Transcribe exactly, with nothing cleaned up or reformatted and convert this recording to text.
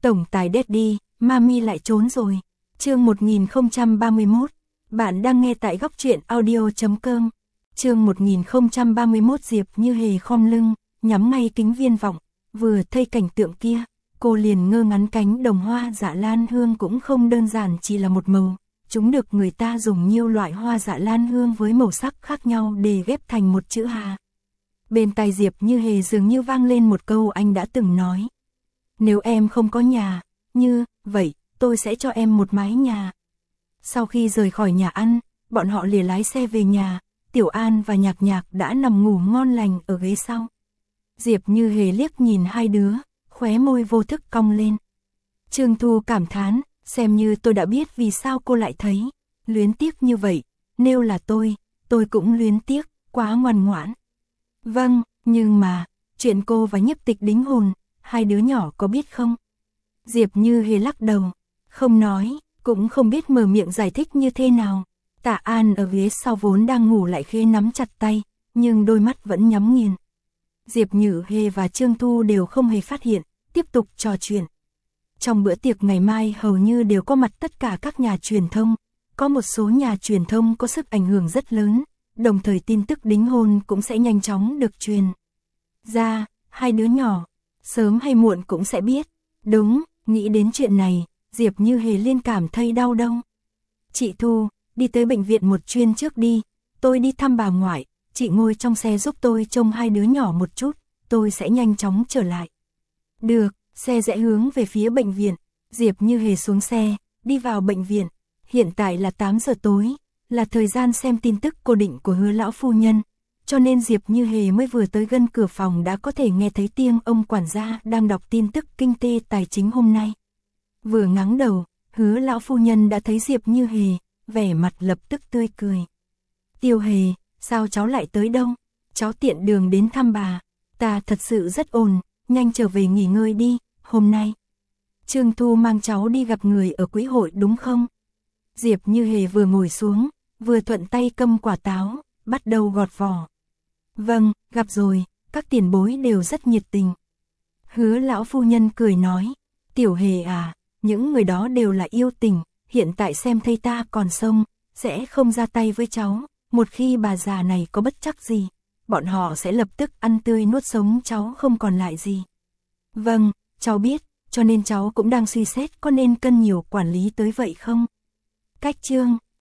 Tổng tài Daddy, Mami lại trốn rồi. Chương một nghìn không trăm ba mươi mốt. Bạn đang nghe tại góc truyện audio.com. Chương một nghìn không trăm ba mươi mốt. Diệp Như Hề khom lưng, nhắm ngay kính viễn vọng, vừa thấy cảnh tượng kia, cô liền ngơ ngắn. Cánh đồng hoa dạ lan hương cũng không đơn giản chỉ là một màu, chúng được người ta dùng nhiều loại hoa dạ lan hương với màu sắc khác nhau để ghép thành một chữ Hà. Bên tai Diệp Như Hề dường như vang lên một câu anh đã từng nói. Nếu em không có nhà, như vậy, tôi sẽ cho em một mái nhà. Sau khi rời khỏi nhà ăn, bọn họ liền lái xe về nhà, Tiểu An và Nhạc Nhạc đã nằm ngủ ngon lành ở ghế sau. Diệp Như Hề liếc nhìn hai đứa, khóe môi vô thức cong lên. Trương Thu cảm thán, xem như tôi đã biết vì sao cô lại thấy luyến tiếc như vậy, nếu là tôi, tôi cũng luyến tiếc, quá ngoan ngoãn. Vâng, nhưng mà, chuyện cô và Nhiếp Tịch đính hôn, hai đứa nhỏ có biết không? Diệp Như Hề lắc đầu, không nói, cũng không biết mở miệng giải thích như thế nào. Tạ An ở ghế sau vốn đang ngủ lại khẽ nắm chặt tay, nhưng đôi mắt vẫn nhắm nghiền. Diệp Như Hề và Trương Thu đều không hề phát hiện, tiếp tục trò chuyện. Trong bữa tiệc ngày mai hầu như đều có mặt tất cả các nhà truyền thông, có một số nhà truyền thông có sức ảnh hưởng rất lớn, đồng thời tin tức đính hôn cũng sẽ nhanh chóng được truyền ra, hai đứa nhỏ, sớm hay muộn cũng sẽ biết. Đúng, nghĩ đến chuyện này, Diệp Như Hề liên cảm thấy đau đâu. Chị Thu, đi tới bệnh viện một chuyến trước đi, tôi đi thăm bà ngoại, chị ngồi trong xe giúp tôi trông hai đứa nhỏ một chút, tôi sẽ nhanh chóng trở lại. Được, xe rẽ hướng về phía bệnh viện, Diệp Như Hề xuống xe, đi vào bệnh viện. Hiện tại là tám giờ tối, là thời gian xem tin tức cố định của Hứa lão phu nhân, cho nên Diệp Như Hề mới vừa tới gần cửa phòng đã có thể nghe thấy tiếng ông quản gia đang đọc tin tức kinh tế tài chính hôm nay. Vừa ngẩng đầu, Hứa lão phu nhân đã thấy Diệp Như Hề, vẻ mặt lập tức tươi cười. Tiêu Hề, sao cháu lại tới đâu? Cháu tiện đường đến thăm bà, ta thật sự rất ồn, nhanh trở về nghỉ ngơi đi, hôm nay Trương Thu mang cháu đi gặp người ở quỹ hội đúng không? Diệp Như Hề vừa ngồi xuống, vừa thuận tay cầm quả táo, bắt đầu gọt vỏ. Vâng, gặp rồi, các tiền bối đều rất nhiệt tình. Hứa lão phu nhân cười nói, Tiểu Hề à, những người đó đều là yêu tình, hiện tại xem thấy ta còn sống, sẽ không ra tay với cháu, một khi bà già này có bất trắc gì, bọn họ sẽ lập tức ăn tươi nuốt sống cháu không còn lại gì. Vâng, cháu biết, cho nên cháu cũng đang suy xét có nên cân nhiều quản lý tới vậy không? Cách chương